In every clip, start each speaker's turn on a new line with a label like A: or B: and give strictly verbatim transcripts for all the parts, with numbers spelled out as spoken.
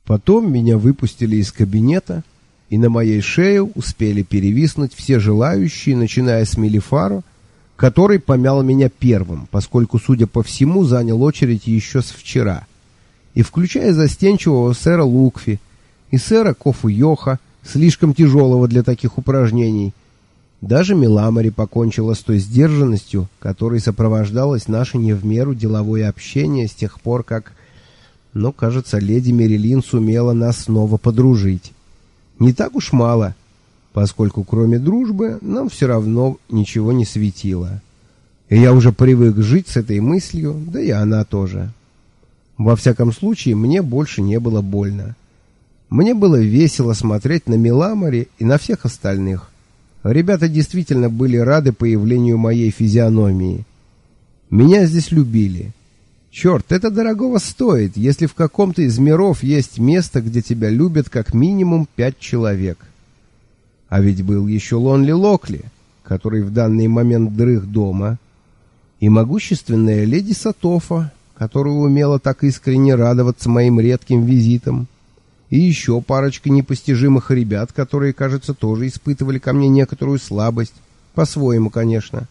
A: Потом меня выпустили из кабинета, и на моей шее успели перевиснуть все желающие, начиная с Мелифаро, который помял меня первым, поскольку, судя по всему, занял очередь еще с вчера, и включая застенчивого сэра Лукфи и сэра Кофу Йоха, слишком тяжелого для таких упражнений. Даже Меламари покончила с той сдержанностью, которой сопровождалось наше не в меру деловое общение с тех пор, как... Но, кажется, леди Мерилин сумела нас снова подружить. Не так уж мало, поскольку кроме дружбы нам все равно ничего не светило. И я уже привык жить с этой мыслью, да и она тоже. Во всяком случае, мне больше не было больно. Мне было весело смотреть на Меламари и на всех остальных. Ребята действительно были рады появлению моей физиономии. Меня здесь любили. Черт, это дорогого стоит, если в каком-то из миров есть место, где тебя любят как минимум пять человек. А ведь был еще Лонли Локли, который в данный момент дрых дома, и могущественная леди Сатофа, которая умела так искренне радоваться моим редким визитам, и еще парочка непостижимых ребят, которые, кажется, тоже испытывали ко мне некоторую слабость, по-своему, конечно.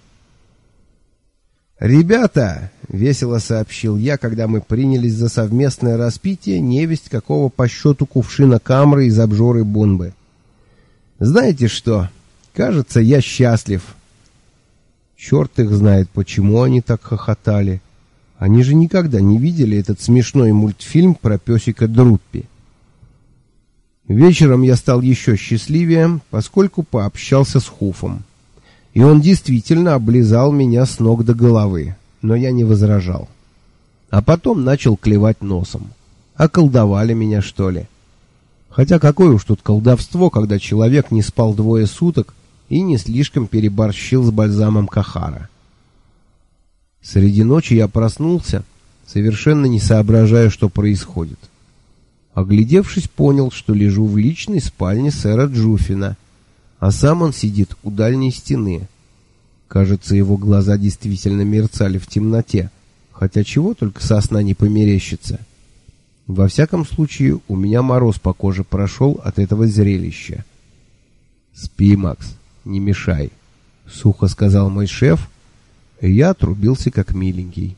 A: «Ребята!» — весело сообщил я, когда мы принялись за совместное распитие невесть какого по счету кувшина камры из обжоры Бунбы. «Знаете что? Кажется, я счастлив». Черт их знает, почему они так хохотали. Они же никогда не видели этот смешной мультфильм про песика Друппи. Вечером я стал еще счастливее, поскольку пообщался с Хуфом. И он действительно облизал меня с ног до головы, но я не возражал. А потом начал клевать носом. Околдовали меня, что ли? Хотя какое уж тут колдовство, когда человек не спал двое суток и не слишком переборщил с бальзамом Кахара. Среди ночи я проснулся, совершенно не соображая, что происходит. Оглядевшись, понял, что лежу в личной спальне сэра Джуфина, а сам он сидит у дальней стены. Кажется, его глаза действительно мерцали в темноте, хотя чего только со сна не померещится. Во всяком случае, у меня мороз по коже прошел от этого зрелища. «Спи, Макс, не мешай», — сухо сказал мой шеф, и я отрубился как миленький.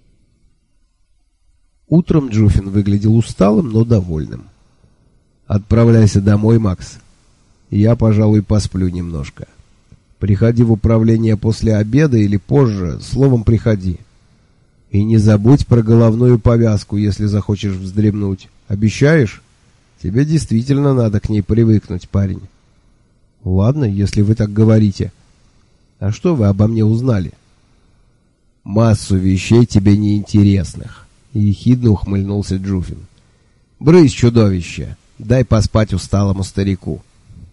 A: Утром Джуфин выглядел усталым, но довольным. «Отправляйся домой, Макс. Я, пожалуй, посплю немножко. Приходи в управление после обеда или позже, словом, приходи. И не забудь про головную повязку, если захочешь вздремнуть. Обещаешь? Тебе действительно надо к ней привыкнуть, парень». «Ладно, если вы так говорите. А что вы обо мне узнали?» «Массу вещей тебе неинтересных», — ехидно ухмыльнулся Джуфин. «Брысь, чудовище, дай поспать усталому старику».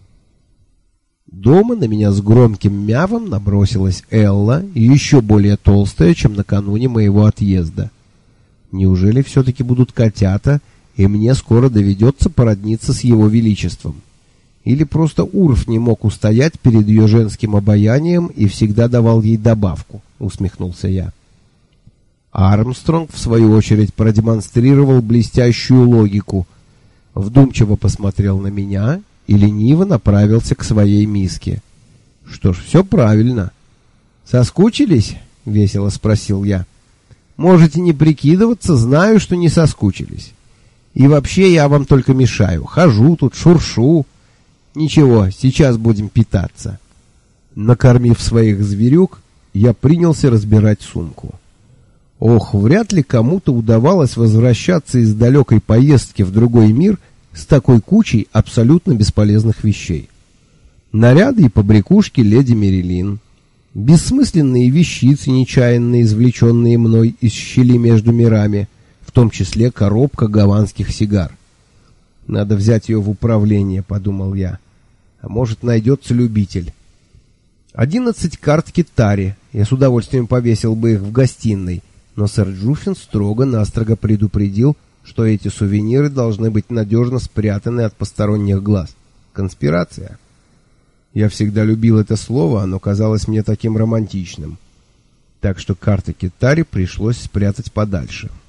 A: Дома на меня с громким мявом набросилась Элла, и еще более толстая, чем накануне моего отъезда. Неужели все-таки будут котята, и мне скоро доведется породниться с его величеством? Или просто Урф не мог устоять перед ее женским обаянием и всегда давал ей добавку, усмехнулся я. Армстронг, в свою очередь, продемонстрировал блестящую логику, вдумчиво посмотрел на меня и лениво направился к своей миске. «Что ж, все правильно». «Соскучились?» — весело спросил я. «Можете не прикидываться, знаю, что не соскучились. И вообще я вам только мешаю. Хожу тут, шуршу. Ничего, сейчас будем питаться». Накормив своих зверюк, я принялся разбирать сумку. Ох, вряд ли кому-то удавалось возвращаться из далекой поездки в другой мир с такой кучей абсолютно бесполезных вещей. Наряды и побрякушки леди Мерилин, бессмысленные вещицы, нечаянно извлеченные мной из щели между мирами, в том числе коробка гаванских сигар. «Надо взять ее в управление», — подумал я. «А может, найдется любитель». Одиннадцать карт Китари, я с удовольствием повесил бы их в гостиной, но сэр Джуфин строго-настрого предупредил, что эти сувениры должны быть надежно спрятаны от посторонних глаз. Конспирация. Я всегда любил это слово, оно казалось мне таким романтичным. Так что карты Китари пришлось спрятать подальше.